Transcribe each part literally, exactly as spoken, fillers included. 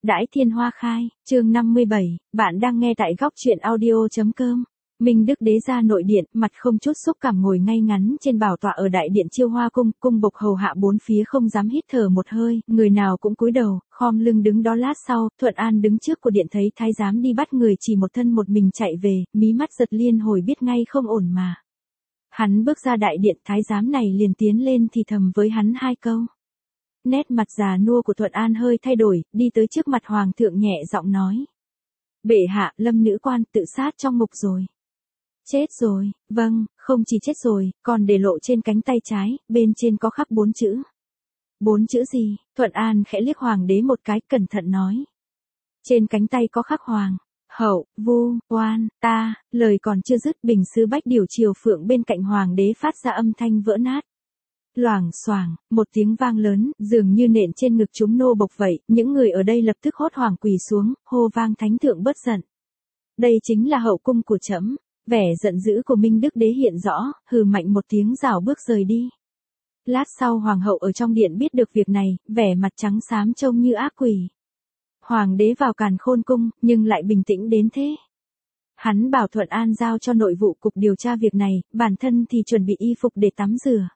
Đãi thiên hoa khai, chương năm mươi bảy, bạn đang nghe tại góc truyện audio.com. Minh Đức đế ra nội điện, mặt không chút xúc cảm ngồi ngay ngắn trên bảo tọa ở đại điện Chiêu Hoa cung, cung bộc hầu hạ bốn phía không dám hít thở một hơi, người nào cũng cúi đầu, khom lưng đứng đó. Lát sau, Thuận An đứng trước của điện thấy thái giám đi bắt người chỉ một thân một mình chạy về, mí mắt giật liên hồi biết ngay không ổn mà. Hắn bước ra đại điện, thái giám này liền tiến lên thì thầm với hắn hai câu. Nét mặt già nua của Thuận An hơi thay đổi, đi tới trước mặt hoàng thượng nhẹ giọng nói. Bệ hạ, Lâm nữ quan tự sát trong ngục rồi. Chết rồi, vâng, không chỉ chết rồi, còn để lộ trên cánh tay trái, bên trên có khắc bốn chữ. Bốn chữ gì? Thuận An khẽ liếc hoàng đế một cái, cẩn thận nói. Trên cánh tay có khắc hoàng, hậu, vu, oan, ta, lời còn chưa dứt, bình sứ bách điều triều phượng bên cạnh hoàng đế phát ra âm thanh vỡ nát. Loảng xoảng, một tiếng vang lớn, dường như nện trên ngực chúng nô bộc vậy, những người ở đây lập tức hốt hoảng quỳ xuống, hô vang thánh thượng bớt giận. Đây chính là hậu cung của trẫm. Vẻ giận dữ của Minh Đức đế hiện rõ, hừ mạnh một tiếng rảo bước rời đi. Lát sau hoàng hậu ở trong điện biết được việc này, vẻ mặt trắng xám trông như ác quỷ. Hoàng đế vào Càn Khôn cung, nhưng lại bình tĩnh đến thế. Hắn bảo Thuận An giao cho nội vụ cục điều tra việc này, bản thân thì chuẩn bị y phục để tắm rửa.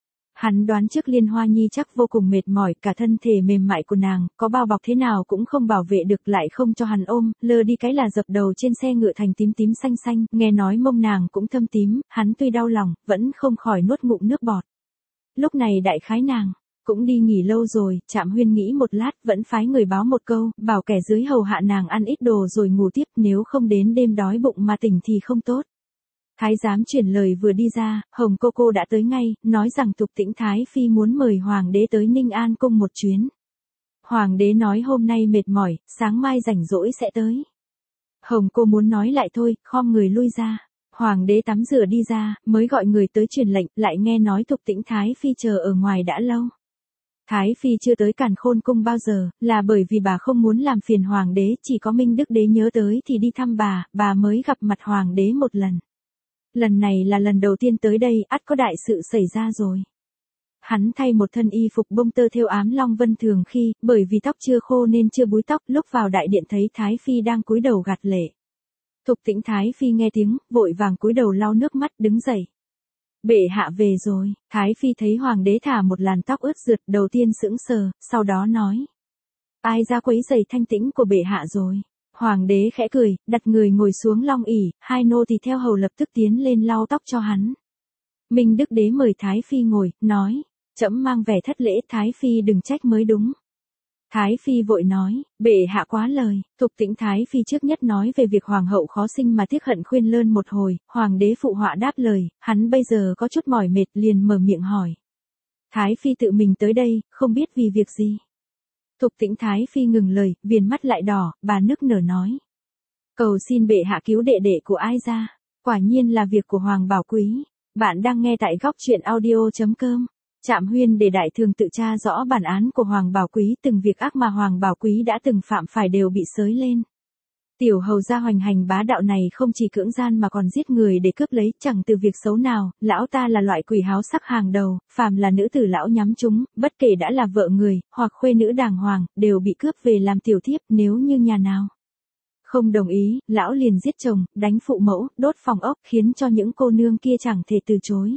Hắn đoán trước Liên Hoa Nhi chắc vô cùng mệt mỏi, cả thân thể mềm mại của nàng, có bao bọc thế nào cũng không bảo vệ được, lại không cho hắn ôm, lơ đi cái là dập đầu trên xe ngựa thành tím tím xanh xanh, nghe nói mông nàng cũng thâm tím, hắn tuy đau lòng, vẫn không khỏi nuốt ngụm nước bọt. Lúc này đại khái nàng cũng đi nghỉ lâu rồi, Trạm Huyên nghĩ một lát, vẫn phái người báo một câu, bảo kẻ dưới hầu hạ nàng ăn ít đồ rồi ngủ tiếp, nếu không đến đêm đói bụng mà tỉnh thì không tốt. Thái giám chuyển lời vừa đi ra, Hồng cô cô đã tới ngay, nói rằng Thục Tĩnh Thái Phi muốn mời Hoàng đế tới Ninh An cung một chuyến. Hoàng đế nói hôm nay mệt mỏi, sáng mai rảnh rỗi sẽ tới. Hồng cô muốn nói lại thôi, khom người lui ra. Hoàng đế tắm rửa đi ra, mới gọi người tới truyền lệnh, lại nghe nói Thục Tĩnh Thái Phi chờ ở ngoài đã lâu. Thái Phi chưa tới Càn Khôn cung bao giờ, là bởi vì bà không muốn làm phiền Hoàng đế, chỉ có Minh Đức đế nhớ tới thì đi thăm bà, bà mới gặp mặt Hoàng đế một lần. Lần này là lần đầu tiên tới đây, ắt có đại sự xảy ra rồi. Hắn thay một thân y phục bông tơ thêu ám long vân thường khi, bởi vì tóc chưa khô nên chưa búi tóc, lúc vào đại điện thấy Thái Phi đang cúi đầu gạt lệ. Thục Tĩnh Thái Phi nghe tiếng, vội vàng cúi đầu lau nước mắt đứng dậy. Bệ hạ về rồi, Thái Phi thấy hoàng đế thả một làn tóc ướt rượt, đầu tiên sững sờ, sau đó nói. Ai ra quấy rầy thanh tĩnh của bệ hạ rồi. Hoàng đế khẽ cười, đặt người ngồi xuống long ỷ, hai nô tỳ theo hầu lập tức tiến lên lau tóc cho hắn. Minh Đức đế mời Thái Phi ngồi, nói, trẫm mang vẻ thất lễ, Thái Phi đừng trách mới đúng. Thái Phi vội nói, bệ hạ quá lời. Thục Tĩnh Thái Phi trước nhất nói về việc hoàng hậu khó sinh mà tiếc hận khuyên lơn một hồi, hoàng đế phụ họa đáp lời, hắn bây giờ có chút mỏi mệt liền mở miệng hỏi. Thái Phi tự mình tới đây, không biết vì việc gì. Thục Tĩnh Thái Phi ngừng lời, viền mắt lại đỏ, bà nức nở nói. Cầu xin bệ hạ cứu đệ đệ của ai ra, quả nhiên là việc của Hoàng Bảo Quý. Bạn đang nghe tại góc truyện audio.com. Trạm Huyên để đại thường tự tra rõ bản án của Hoàng Bảo Quý, từng việc ác mà Hoàng Bảo Quý đã từng phạm phải đều bị xới lên. Tiểu hầu gia hoành hành bá đạo này không chỉ cưỡng gian mà còn giết người để cướp lấy, chẳng từ việc xấu nào, lão ta là loại quỷ háo sắc hàng đầu, phàm là nữ tử lão nhắm chúng, bất kể đã là vợ người, hoặc khuê nữ đàng hoàng, đều bị cướp về làm tiểu thiếp, nếu như nhà nào không đồng ý, lão liền giết chồng, đánh phụ mẫu, đốt phòng ốc, khiến cho những cô nương kia chẳng thể từ chối.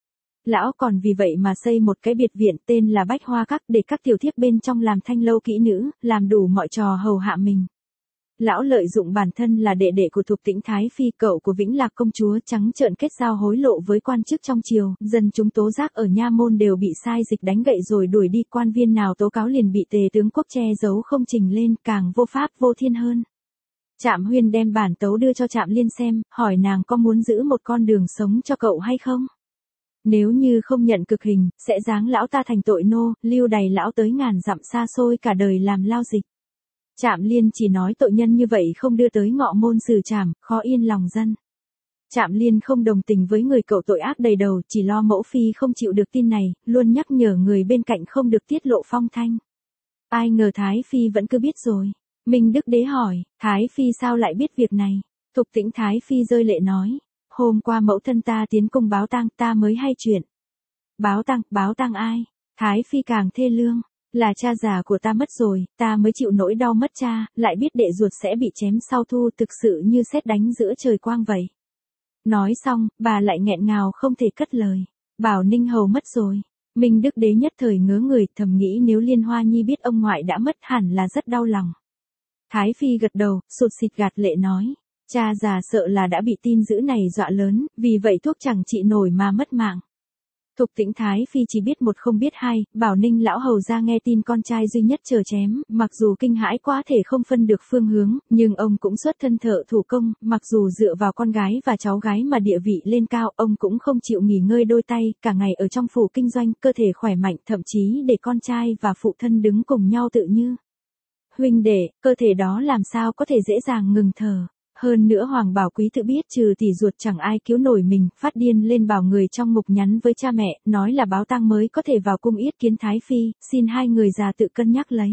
Lão còn vì vậy mà xây một cái biệt viện tên là Bách Hoa Các để các tiểu thiếp bên trong làm thanh lâu kỹ nữ, làm đủ mọi trò hầu hạ mình. Lão lợi dụng bản thân là đệ đệ của Thục Tĩnh Thái Phi, cậu của Vĩnh Lạc công chúa, trắng trợn kết giao hối lộ với quan chức trong triều, dân chúng tố giác ở nha môn đều bị sai dịch đánh gậy rồi đuổi đi, quan viên nào tố cáo liền bị tề tướng quốc che giấu không trình lên, càng vô pháp vô thiên hơn. Trạm Huyên đem bản tấu đưa cho Trạm Liên xem, hỏi nàng có muốn giữ một con đường sống cho cậu hay không? Nếu như không nhận cực hình, sẽ giáng lão ta thành tội nô, lưu đày lão tới ngàn dặm xa xôi cả đời làm lao dịch. Trạm Liên chỉ nói tội nhân như vậy không đưa tới ngọ môn xử trảm, khó yên lòng dân. Trạm Liên không đồng tình với người cậu tội ác đầy đầu, chỉ lo mẫu phi không chịu được tin này, luôn nhắc nhở người bên cạnh không được tiết lộ phong thanh. Ai ngờ Thái Phi vẫn cứ biết rồi. Minh Đức đế hỏi, Thái Phi sao lại biết việc này? Thục Tĩnh Thái Phi rơi lệ nói, hôm qua mẫu thân ta tiến cung báo tang, ta mới hay chuyện. Báo tang, báo tang ai? Thái Phi càng thê lương. Là cha già của ta mất rồi, ta mới chịu nỗi đau mất cha, lại biết đệ ruột sẽ bị chém sau thu, thực sự như sét đánh giữa trời quang vậy. Nói xong, bà lại nghẹn ngào không thể cất lời. Bảo Ninh Hầu mất rồi. Minh Đức Đế nhất thời ngớ người, thầm nghĩ nếu Liên Hoa Nhi biết ông ngoại đã mất hẳn là rất đau lòng. Thái Phi gật đầu, sụt sịt gạt lệ nói. Cha già sợ là đã bị tin dữ này dọa lớn, vì vậy thuốc chẳng trị nổi mà mất mạng. Thục Tĩnh Thái Phi chỉ biết một không biết hai, Bảo Ninh lão hầu ra nghe tin con trai duy nhất chờ chém, mặc dù kinh hãi quá thể không phân được phương hướng, nhưng ông cũng xuất thân thợ thủ công, mặc dù dựa vào con gái và cháu gái mà địa vị lên cao, ông cũng không chịu nghỉ ngơi đôi tay, cả ngày ở trong phủ kinh doanh, cơ thể khỏe mạnh, thậm chí để con trai và phụ thân đứng cùng nhau tự như huynh đệ, cơ thể đó làm sao có thể dễ dàng ngừng thở. Hơn nữa Hoàng Bảo Quý tự biết trừ tỷ ruột chẳng ai cứu nổi mình, phát điên lên bảo người trong ngục nhắn với cha mẹ, nói là báo tang mới có thể vào cung yết kiến Thái Phi, xin hai người già tự cân nhắc lấy.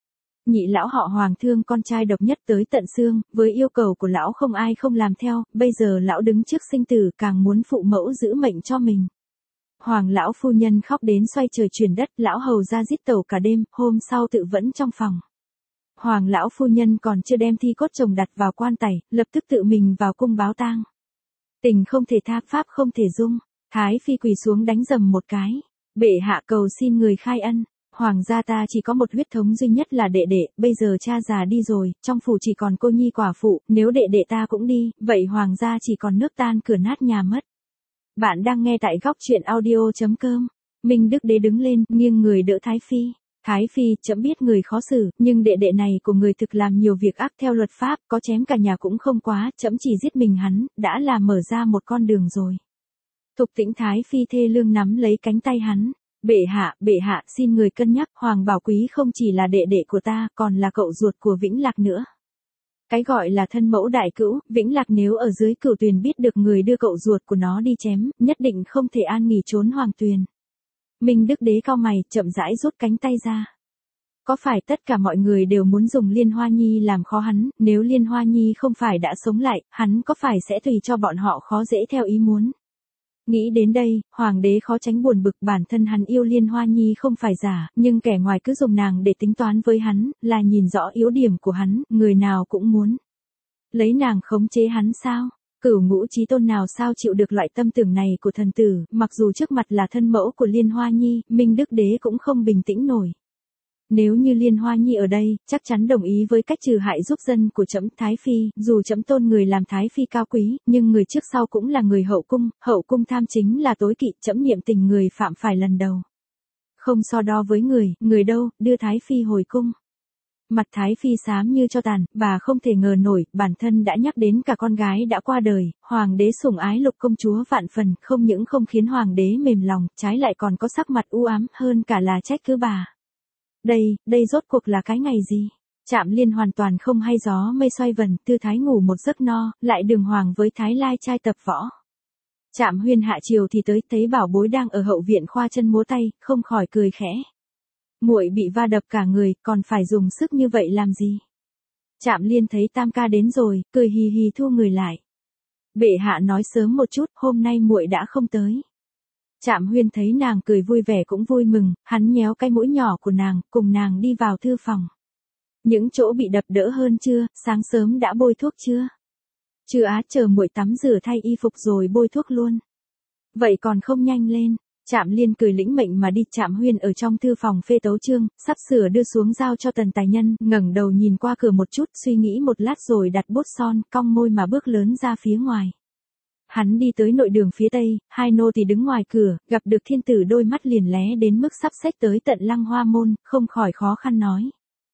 Nhị lão họ Hoàng thương con trai độc nhất tới tận xương, với yêu cầu của lão không ai không làm theo, bây giờ lão đứng trước sinh tử càng muốn phụ mẫu giữ mệnh cho mình. Hoàng lão phu nhân khóc đến xoay trời chuyển đất, lão hầu ra giết tẩu cả đêm, hôm sau tự vẫn trong phòng. Hoàng lão phu nhân còn chưa đem thi cốt chồng đặt vào quan tài, lập tức tự mình vào cung báo tang. Tình không thể tha, pháp không thể dung. Thái Phi quỳ xuống đánh dầm một cái. Bệ hạ cầu xin người khai ân. Hoàng gia ta chỉ có một huyết thống duy nhất là đệ đệ, bây giờ cha già đi rồi, trong phủ chỉ còn cô nhi quả phụ, nếu đệ đệ ta cũng đi, vậy hoàng gia chỉ còn nước tan cửa nát nhà mất. Bạn đang nghe tại góc truyện audio chấm com. Minh Đức Đế đứng lên, nghiêng người đỡ Thái Phi. Thái Phi, trẫm biết người khó xử, nhưng đệ đệ này của người thực làm nhiều việc ác theo luật pháp, có chém cả nhà cũng không quá, trẫm chỉ giết mình hắn, đã là mở ra một con đường rồi. Thục Tĩnh Thái Phi thê lương nắm lấy cánh tay hắn. Bệ hạ, bệ hạ, xin người cân nhắc, Hoàng Bảo Quý không chỉ là đệ đệ của ta, còn là cậu ruột của Vĩnh Lạc nữa. Cái gọi là thân mẫu đại cữu, Vĩnh Lạc nếu ở dưới Cửu Tuyền biết được người đưa cậu ruột của nó đi chém, nhất định không thể an nghỉ trốn Hoàng Tuyền. Minh Đức Đế cau mày, chậm rãi rút cánh tay ra. Có phải tất cả mọi người đều muốn dùng Liên Hoa Nhi làm khó hắn, nếu Liên Hoa Nhi không phải đã sống lại, hắn có phải sẽ tùy cho bọn họ khó dễ theo ý muốn. Nghĩ đến đây, Hoàng đế khó tránh buồn bực, bản thân hắn yêu Liên Hoa Nhi không phải giả, nhưng kẻ ngoài cứ dùng nàng để tính toán với hắn, là nhìn rõ yếu điểm của hắn, người nào cũng muốn lấy nàng khống chế hắn sao? Cửu ngũ chí tôn nào sao chịu được loại tâm tưởng này của thần tử, mặc dù trước mặt là thân mẫu của Liên Hoa Nhi, Minh Đức Đế cũng không bình tĩnh nổi. Nếu như Liên Hoa Nhi ở đây, chắc chắn đồng ý với cách trừ hại giúp dân của trẫm Thái Phi, dù trẫm tôn người làm Thái Phi cao quý, nhưng người trước sau cũng là người hậu cung, hậu cung tham chính là tối kỵ, trẫm niệm tình người phạm phải lần đầu. Không so đo với người, người đâu, đưa Thái Phi hồi cung. Mặt Thái Phi xám như cho tàn, bà không thể ngờ nổi, bản thân đã nhắc đến cả con gái đã qua đời, hoàng đế sủng ái Lục công chúa vạn phần, không những không khiến hoàng đế mềm lòng, trái lại còn có sắc mặt u ám hơn cả là trách cứ bà. Đây, đây rốt cuộc là cái ngày gì? Trạm Liên hoàn toàn không hay gió mây xoay vần, tư thái ngủ một giấc no, lại đường hoàng với Thái Lai trai tập võ. Trạm Huyên hạ chiều thì tới, thấy bảo bối đang ở hậu viện khoa chân múa tay, không khỏi cười khẽ. Muội bị va đập cả người, còn phải dùng sức như vậy làm gì? Trạm Liên thấy Tam ca đến rồi, cười hì hì thu người lại. Bệ hạ nói sớm một chút, hôm nay muội đã không tới. Trạm Huyên thấy nàng cười vui vẻ cũng vui mừng, hắn nhéo cái mũi nhỏ của nàng, cùng nàng đi vào thư phòng. Những chỗ bị đập đỡ hơn chưa, sáng sớm đã bôi thuốc chưa? Chưa á, chờ muội tắm rửa thay y phục rồi bôi thuốc luôn. Vậy còn không nhanh lên. Trạm Liên cười lĩnh mệnh mà đi. Trạm Huyên ở trong thư phòng phê tấu chương, sắp sửa đưa xuống giao cho Tần Tài Nhân, ngẩng đầu nhìn qua cửa một chút, suy nghĩ một lát rồi đặt bút son, cong môi mà bước lớn ra phía ngoài. Hắn đi tới nội đường phía tây, hai nô tỳ đứng ngoài cửa, gặp được thiên tử đôi mắt liền lé đến mức sắp xách tới tận Lăng Hoa môn, không khỏi khó khăn nói.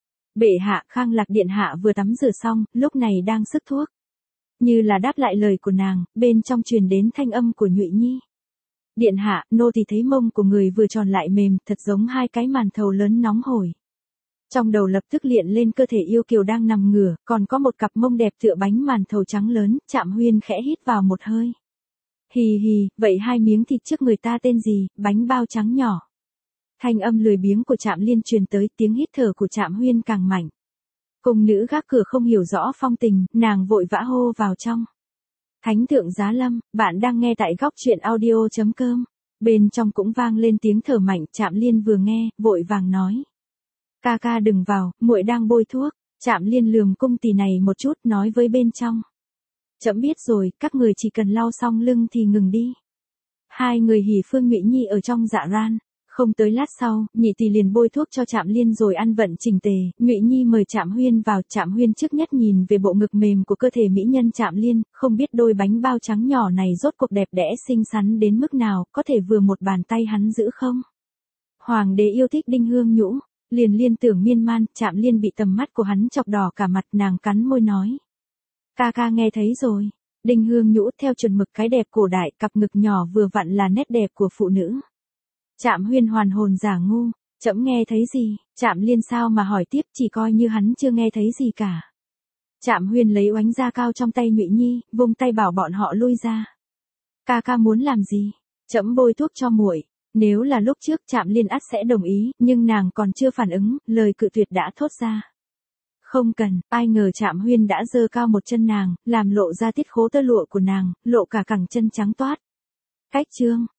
Bệ hạ, Khang Lạc điện hạ vừa tắm rửa xong, lúc này đang sức thuốc. Như là đáp lại lời của nàng, bên trong truyền đến thanh âm của Nhụy Nhi. Điện hạ, nô tỳ thấy mông của người vừa tròn lại mềm, thật giống hai cái màn thầu lớn nóng hổi. Trong đầu lập tức hiện lên cơ thể yêu kiều đang nằm ngửa, còn có một cặp mông đẹp tựa bánh màn thầu trắng lớn. Trạm Huyên khẽ hít vào một hơi. Hì hì, vậy hai miếng thịt trước người ta tên gì? Bánh bao trắng nhỏ. Thanh âm lười biếng của Trạm Liên truyền tới, tiếng hít thở của Trạm Huyên càng mạnh. Cung nữ gác cửa không hiểu rõ phong tình, nàng vội vã hô vào trong. Thánh thượng giá lâm, bạn đang nghe tại góc truyện audio chấm com. Bên trong cũng vang lên tiếng thở mạnh. Trạm Liên vừa nghe, vội vàng nói. Ca ca đừng vào, muội đang bôi thuốc. Trạm Liên lườm cung tỷ này một chút, nói với bên trong. Trẫm biết rồi, các người chỉ cần lau xong lưng thì ngừng đi. Hai người hỉ Phương Nhụy Nhi ở trong dạ ran. Không tới lát sau, nhị tỷ liền bôi thuốc cho Trạm Liên rồi ăn vận chỉnh tề. Nhụy Nhi mời Trạm Huyên vào. Trạm Huyên trước nhất nhìn về bộ ngực mềm của cơ thể mỹ nhân Trạm Liên, không biết đôi bánh bao trắng nhỏ này rốt cuộc đẹp đẽ xinh xắn đến mức nào, có thể vừa một bàn tay hắn giữ không? Hoàng đế yêu thích Đinh Hương Nhũ, liền liên tưởng miên man. Trạm Liên bị tầm mắt của hắn chọc đỏ cả mặt, nàng cắn môi nói. Ca ca nghe thấy rồi. Đinh Hương Nhũ theo chuẩn mực cái đẹp cổ đại, cặp ngực nhỏ vừa vặn là nét đẹp của phụ nữ. Trạm Huyên hoàn hồn giả ngu, trẫm nghe thấy gì? Trạm Liên sao mà hỏi tiếp, chỉ coi như hắn chưa nghe thấy gì cả. Trạm Huyên lấy oánh da cao trong tay Nhụy Nhi, vung tay bảo bọn họ lui ra. Ca ca muốn làm gì? Trẫm bôi thuốc cho muội. Nếu là lúc trước Trạm Liên ắt sẽ đồng ý, nhưng nàng còn chưa phản ứng, lời cự tuyệt đã thốt ra. Không cần, ai ngờ Trạm Huyên đã giơ cao một chân nàng, làm lộ ra tiết khố tơ lụa của nàng, lộ cả cẳng chân trắng toát. Cách chương